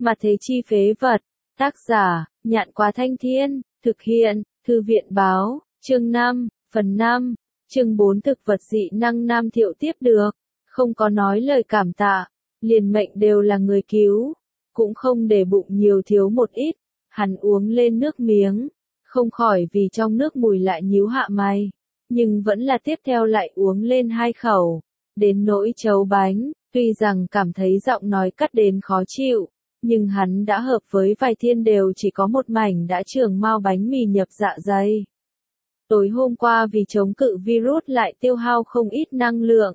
Mà thế chi phế vật. Tác giả, Nhạn Quá Thanh Thiên, thực hiện, Thư viện báo, chương 5, phần 5, chương 4 thực vật dị năng Nam Thiệu tiếp được, không có nói lời cảm tạ, liền mệnh đều là người cứu, cũng không để bụng nhiều thiếu một ít, hắn uống lên nước miếng, không khỏi vì trong nước mùi lại nhíu hạ mày, nhưng vẫn là tiếp theo lại uống lên 2 khẩu, đến nỗi chấu bánh, tuy rằng cảm thấy giọng nói cắt đến khó chịu. Nhưng hắn đã hợp với vài thiên đều chỉ có một mảnh đã trường mau bánh mì nhập dạ dày. Tối hôm qua vì chống cự virus lại tiêu hao không ít năng lượng.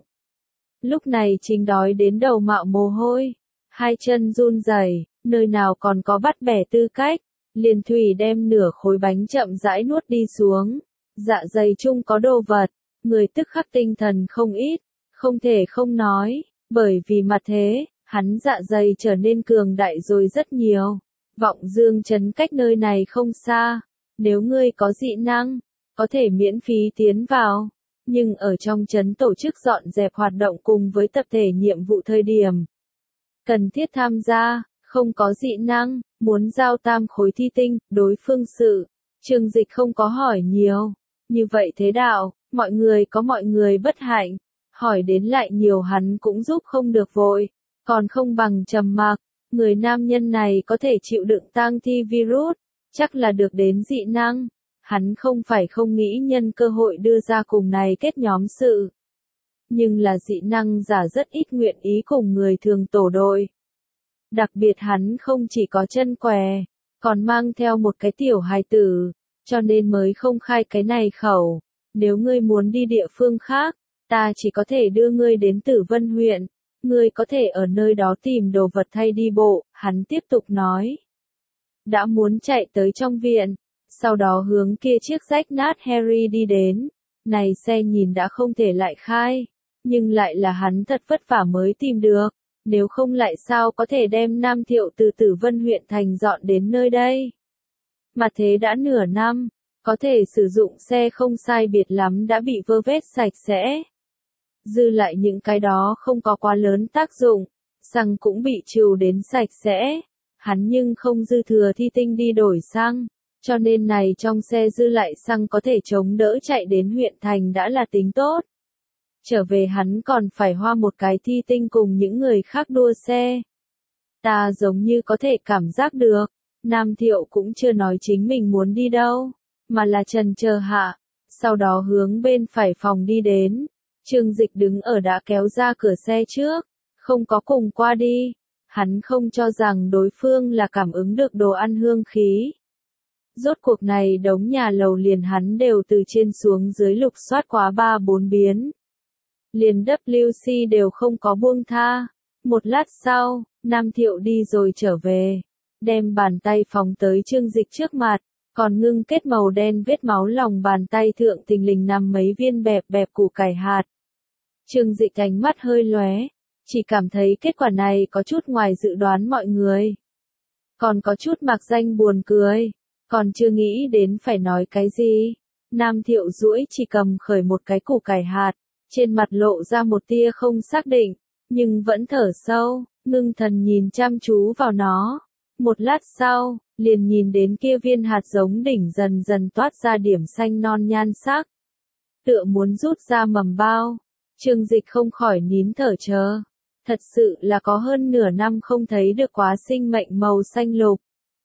Lúc này chính đói đến đầu mạo mồ hôi, 2 chân run rẩy, nơi nào còn có bắt bẻ tư cách, liền thủy đem nửa khối bánh chậm rãi nuốt đi xuống. Dạ dày chung có đồ vật, người tức khắc tinh thần không ít, không thể không nói, bởi vì mặt thế. Hắn dạ dày trở nên cường đại rồi rất nhiều. Vọng Dương trấn cách nơi này không xa. Nếu ngươi có dị năng, có thể miễn phí tiến vào. Nhưng ở trong trấn tổ chức dọn dẹp hoạt động cùng với tập thể nhiệm vụ thời điểm. Cần thiết tham gia, không có dị năng, muốn giao 3 khối thi tinh, đối phương sự. Trương Dịch không có hỏi nhiều. Như vậy thế đạo, mọi người có mọi người bất hạnh. Hỏi đến lại nhiều hắn cũng giúp không được vội. Còn không bằng trầm mặc, người nam nhân này có thể chịu đựng tang thi virus, chắc là được đến dị năng. Hắn không phải không nghĩ nhân cơ hội đưa ra cùng này kết nhóm sự. Nhưng là dị năng giả rất ít nguyện ý cùng người thường tổ đội. Đặc biệt hắn không chỉ có chân què, còn mang theo một cái tiểu hài tử, cho nên mới không khai cái này khẩu. Nếu ngươi muốn đi địa phương khác, ta chỉ có thể đưa ngươi đến Tử Vân huyện. Ngươi có thể ở nơi đó tìm đồ vật thay đi bộ, hắn tiếp tục nói. Đã muốn chạy tới trong viện, sau đó hướng kia chiếc rách nát Harry đi đến. Này xe nhìn đã không thể lại khai, nhưng lại là hắn thật vất vả mới tìm được, nếu không lại sao có thể đem Nam Thiệu từ Tử Vân huyện thành dọn đến nơi đây. Mà thế đã nửa năm, có thể sử dụng xe không sai biệt lắm đã bị vơ vét sạch sẽ. Dư lại những cái đó không có quá lớn tác dụng, xăng cũng bị trừ đến sạch sẽ. Hắn nhưng không dư thừa thi tinh đi đổi xăng, cho nên này trong xe dư lại xăng có thể chống đỡ chạy đến huyện thành đã là tính tốt. Trở về hắn còn phải hoa một cái thi tinh cùng những người khác đua xe. Ta giống như có thể cảm giác được, Nam Thiệu cũng chưa nói chính mình muốn đi đâu, mà là trần chờ hạ, sau đó hướng bên phải phòng đi đến. Trương Dịch đứng ở đã kéo ra cửa xe trước, không có cùng qua đi. Hắn không cho rằng đối phương là cảm ứng được đồ ăn hương khí. Rốt cuộc này đống nhà lầu liền hắn đều từ trên xuống dưới lục soát quá 3-4 biến. Liền WC đều không có buông tha. Một lát sau, Nam Thiệu đi rồi trở về. Đem bàn tay phóng tới Trương Dịch trước mặt. Còn ngưng kết màu đen vết máu lòng bàn tay thượng thình lình nằm mấy viên bẹp bẹp củ cải hạt. Trương Dịch ánh mắt hơi lóe, chỉ cảm thấy kết quả này có chút ngoài dự đoán mọi người. Còn có chút mạc danh buồn cười, còn chưa nghĩ đến phải nói cái gì. Nam Thiệu duỗi chỉ cầm khởi một cái củ cải hạt, trên mặt lộ ra một tia không xác định, nhưng vẫn thở sâu, ngưng thần nhìn chăm chú vào nó. Một lát sau, liền nhìn đến kia viên hạt giống đỉnh dần dần toát ra điểm xanh non nhan sắc. Tựa muốn rút ra mầm bao. Trương Dịch không khỏi nín thở chờ. Thật sự là có hơn nửa năm không thấy được quá sinh mệnh màu xanh lục.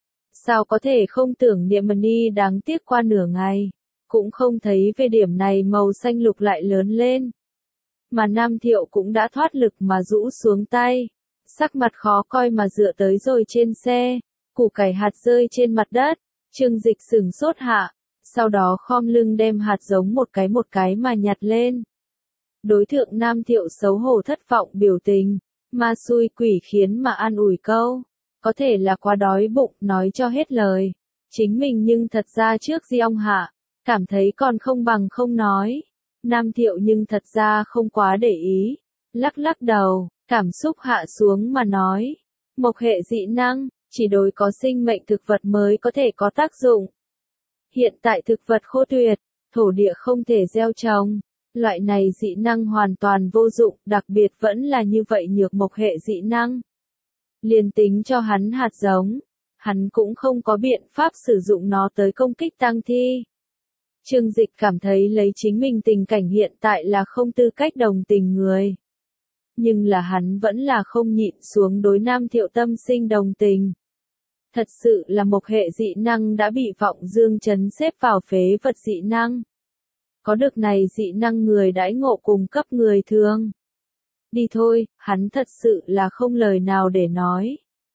Sao có thể không tưởng niệm Mani đáng tiếc qua nửa ngày. Cũng không thấy về điểm này màu xanh lục lại lớn lên. Mà Nam Thiệu cũng đã thoát lực mà rũ xuống tay. Sắc mặt khó coi mà dựa tới rồi trên xe. Củ cải hạt rơi trên mặt đất. Trương Dịch sửng sốt hạ. Sau đó khom lưng đem hạt giống một cái mà nhặt lên. Đối tượng Nam Thiệu xấu hổ thất vọng biểu tình, ma xui quỷ khiến mà an ủi câu, có thể là quá đói bụng nói cho hết lời, chính mình nhưng thật ra trước Di ông hạ, cảm thấy còn không bằng không nói. Nam Thiệu nhưng thật ra không quá để ý, lắc lắc đầu, cảm xúc hạ xuống mà nói, mộc hệ dị năng, chỉ đối có sinh mệnh thực vật mới có thể có tác dụng. Hiện tại thực vật khô tuyệt, thổ địa không thể gieo trồng. Loại này dị năng hoàn toàn vô dụng, đặc biệt vẫn là như vậy nhược mộc hệ dị năng. Liền tính cho hắn hạt giống, hắn cũng không có biện pháp sử dụng nó tới công kích tang thi. Trương Dịch cảm thấy lấy chính mình tình cảnh hiện tại là không tư cách đồng tình người. Nhưng là hắn vẫn là không nhịn xuống đối Nam Thiệu tâm sinh đồng tình. Thật sự là một hệ dị năng đã bị vọng dương chấn xếp vào phế vật dị năng. Có được này dị năng người đãi ngộ cùng cấp người thường. Đi thôi, hắn thật sự là không lời nào để nói.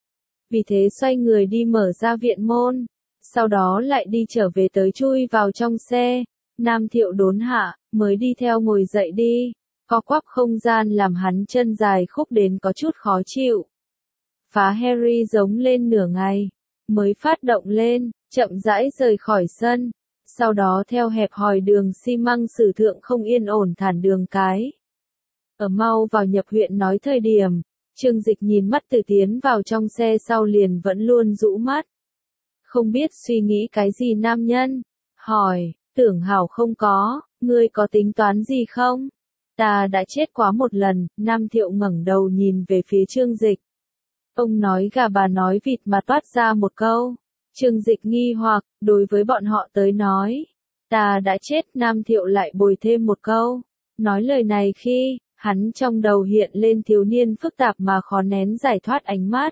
Vì thế xoay người đi mở ra viện môn, sau đó lại đi trở về tới chui vào trong xe. Nam Thiệu đốn hạ, mới đi theo ngồi dậy đi, co quắp không gian làm hắn chân dài khúc đến có chút khó chịu. Phá Harry giống lên nửa ngày, mới phát động lên, chậm rãi rời khỏi sân, sau đó theo hẹp hòi đường xi măng sử thượng không yên ổn thản đường cái. Ở mau vào nhập huyện nói thời điểm, Trương Dịch nhìn mắt Từ tiến vào trong xe sau liền vẫn luôn rũ mắt. Không biết suy nghĩ cái gì nam nhân, hỏi, Tưởng Hảo không có, ngươi có tính toán gì không? Ta đã chết quá một lần, Nam Thiệu ngẩng đầu nhìn về phía Trương Dịch. Ông nói gà bà nói vịt mà toát ra một câu. Trương Dịch nghi hoặc, đối với bọn họ tới nói. Ta đã chết, Nam Thiệu lại bồi thêm một câu. Nói lời này khi, hắn trong đầu hiện lên thiếu niên phức tạp mà khó nén giải thoát ánh mắt.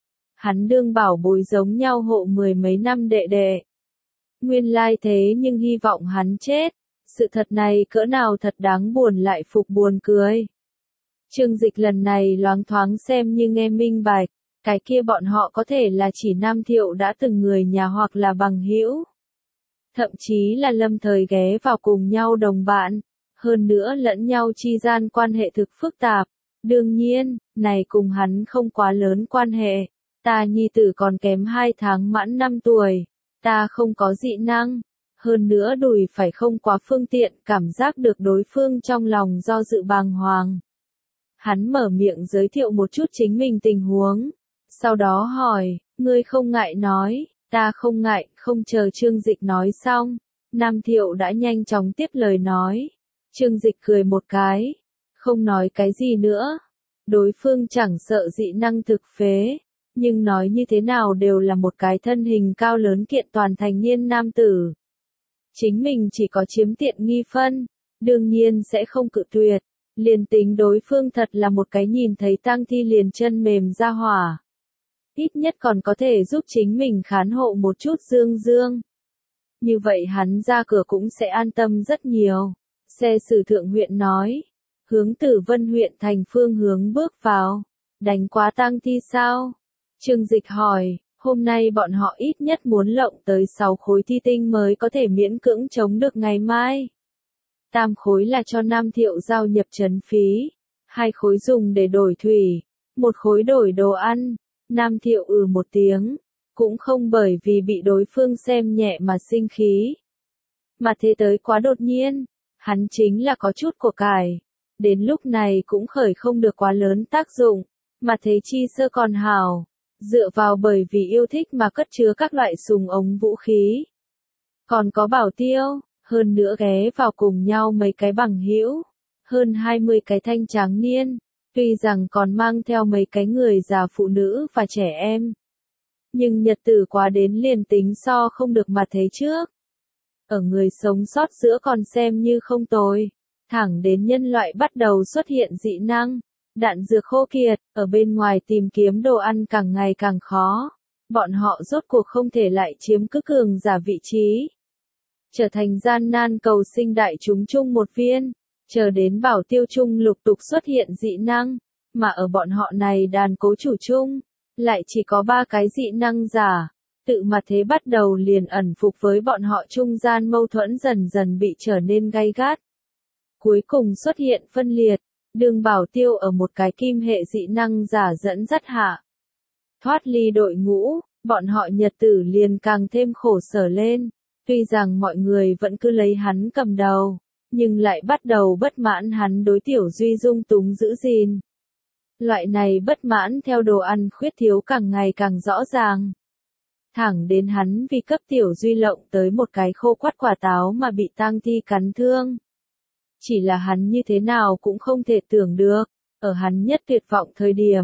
Hắn đương bảo bối giống nhau hộ mười mấy năm đệ đệ. Nguyên lai thế nhưng hy vọng hắn chết. Sự thật này cỡ nào thật đáng buồn lại phục buồn cười. Trương Dịch lần này loáng thoáng xem như nghe minh bạch, cái kia bọn họ có thể là chỉ Nam Thiệu đã từng người nhà hoặc là bằng hữu. Thậm chí là lâm thời ghé vào cùng nhau đồng bạn, hơn nữa lẫn nhau chi gian quan hệ thực phức tạp. Đương nhiên, này cùng hắn không quá lớn quan hệ. Ta nhi tử còn kém 2 tháng mãn 5 tuổi, ta không có dị năng. Hơn nữa đùi phải không quá phương tiện, cảm giác được đối phương trong lòng do dự bàng hoàng. Hắn mở miệng giới thiệu một chút chính mình tình huống. Sau đó hỏi, ngươi không ngại nói, ta không ngại, không chờ Trương Dịch nói xong. Nam Thiệu đã nhanh chóng tiếp lời nói. Trương Dịch cười một cái, không nói cái gì nữa. Đối phương chẳng sợ dị năng thực phế, nhưng nói như thế nào đều là một cái thân hình cao lớn kiện toàn thành niên nam tử. Chính mình chỉ có chiếm tiện nghi phân, đương nhiên sẽ không cự tuyệt. Liền tính đối phương thật là một cái nhìn thấy tang thi liền chân mềm ra hỏa. Ít nhất còn có thể giúp chính mình khán hộ một chút dương dương. Như vậy hắn ra cửa cũng sẽ an tâm rất nhiều. Xe sử thượng huyện nói, hướng Tử Vân huyện thành phương hướng bước vào. Đánh quá tang thi sao? Trương Dịch hỏi, hôm nay bọn họ ít nhất muốn lộng tới 6 khối thi tinh mới có thể miễn cưỡng chống được ngày mai. 8 khối là cho Nam Thiệu giao nhập trấn phí, 2 khối dùng để đổi thủy, 1 khối đổi đồ ăn. Nam Thiệu một tiếng, cũng không bởi vì bị đối phương xem nhẹ mà sinh khí. Mà thế tới quá đột nhiên, hắn chính là có chút của cải, đến lúc này cũng khởi không được quá lớn tác dụng, mà thế chi sơ còn hảo, dựa vào bởi vì yêu thích mà cất chứa các loại súng ống vũ khí. Còn có bảo tiêu, hơn nữa ghé vào cùng nhau mấy cái bằng hữu, hơn 20 cái thanh tráng niên, tuy rằng còn mang theo mấy cái người già phụ nữ và trẻ em. Nhưng nhật tử quá đến liền tính so không được mà thế trước. Ở người sống sót giữa còn xem như không tồi, thẳng đến nhân loại bắt đầu xuất hiện dị năng, đạn dược khô kiệt, ở bên ngoài tìm kiếm đồ ăn càng ngày càng khó. Bọn họ rốt cuộc không thể lại chiếm cứ cường giả vị trí. Trở thành gian nan cầu sinh đại chúng chung một viên, chờ đến bảo tiêu chung lục tục xuất hiện dị năng, mà ở bọn họ này đàn cố chủ chung, lại chỉ có 3 cái dị năng giả, tự mà thế bắt đầu liền ẩn phục với bọn họ trung gian mâu thuẫn dần dần bị trở nên gay gắt. Cuối cùng xuất hiện phân liệt, đường bảo tiêu ở một cái kim hệ dị năng giả dẫn dắt hạ. Thoát ly đội ngũ, bọn họ nhật tử liền càng thêm khổ sở lên. Tuy rằng mọi người vẫn cứ lấy hắn cầm đầu, nhưng lại bắt đầu bất mãn hắn đối Tiểu Duy dung túng giữ gìn. Loại này bất mãn theo đồ ăn khuyết thiếu càng ngày càng rõ ràng. Thẳng đến hắn vì cấp Tiểu Duy lộng tới một cái khô quắt quả táo mà bị tang thi cắn thương. Chỉ là hắn như thế nào cũng không thể tưởng được, ở hắn nhất tuyệt vọng thời điểm,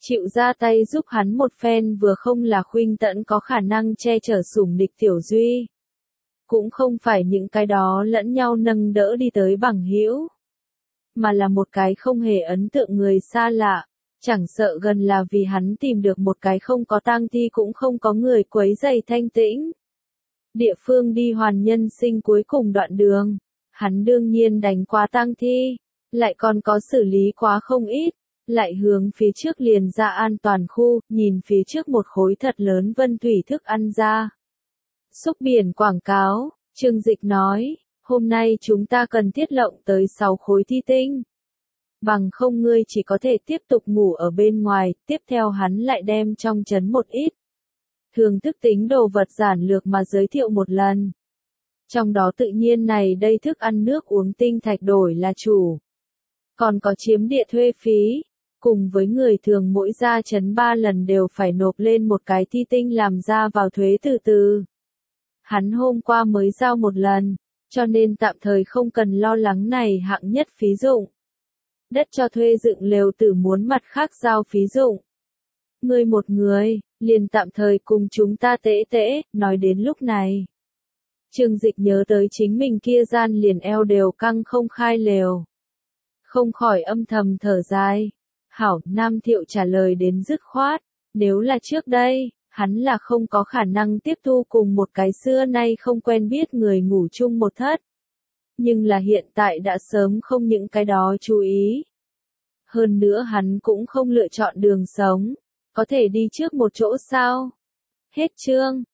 chịu ra tay giúp hắn một phen vừa không là Khuynh Tẫn có khả năng che chở sủng địch Tiểu Duy. Cũng không phải những cái đó lẫn nhau nâng đỡ đi tới bằng hữu, mà là một cái không hề ấn tượng người xa lạ, chẳng sợ gần là vì hắn tìm được một cái không có tang thi cũng không có người quấy rầy thanh tĩnh. Địa phương đi hoàn nhân sinh cuối cùng đoạn đường, hắn đương nhiên đánh quá tang thi, lại còn có xử lý quá không ít, lại hướng phía trước liền ra an toàn khu, nhìn phía trước một khối thật lớn vân thủy thức ăn ra. Xúc biển quảng cáo, Trương Dịch nói, hôm nay chúng ta cần tiết lộng tới 6 khối thi tinh. Bằng không ngươi chỉ có thể tiếp tục ngủ ở bên ngoài, tiếp theo hắn lại đem trong trấn một ít. Thường thức tính đồ vật giản lược mà giới thiệu một lần. Trong đó tự nhiên này đây thức ăn nước uống tinh thạch đổi là chủ. Còn có chiếm địa thuê phí, cùng với người thường mỗi ra trấn 3 lần đều phải nộp lên một cái thi tinh làm ra vào thuế từ từ. Hắn hôm qua mới giao một lần, cho nên tạm thời không cần lo lắng này hạng nhất phí dụng. Đất cho thuê dựng lều tử muốn mặt khác giao phí dụng. Ngươi một người, liền tạm thời cùng chúng ta tễ tễ, nói đến lúc này. Trương Dịch nhớ tới chính mình kia gian liền eo đều căng không khai lều. Không khỏi âm thầm thở dài. Hảo, Nam Thiệu trả lời đến dứt khoát, nếu là trước đây, hắn là không có khả năng tiếp thu cùng một cái xưa nay không quen biết người ngủ chung một thất. Nhưng là hiện tại đã sớm không những cái đó chú ý. Hơn nữa hắn cũng không lựa chọn đường sống, có thể đi trước một chỗ sao. Hết chương.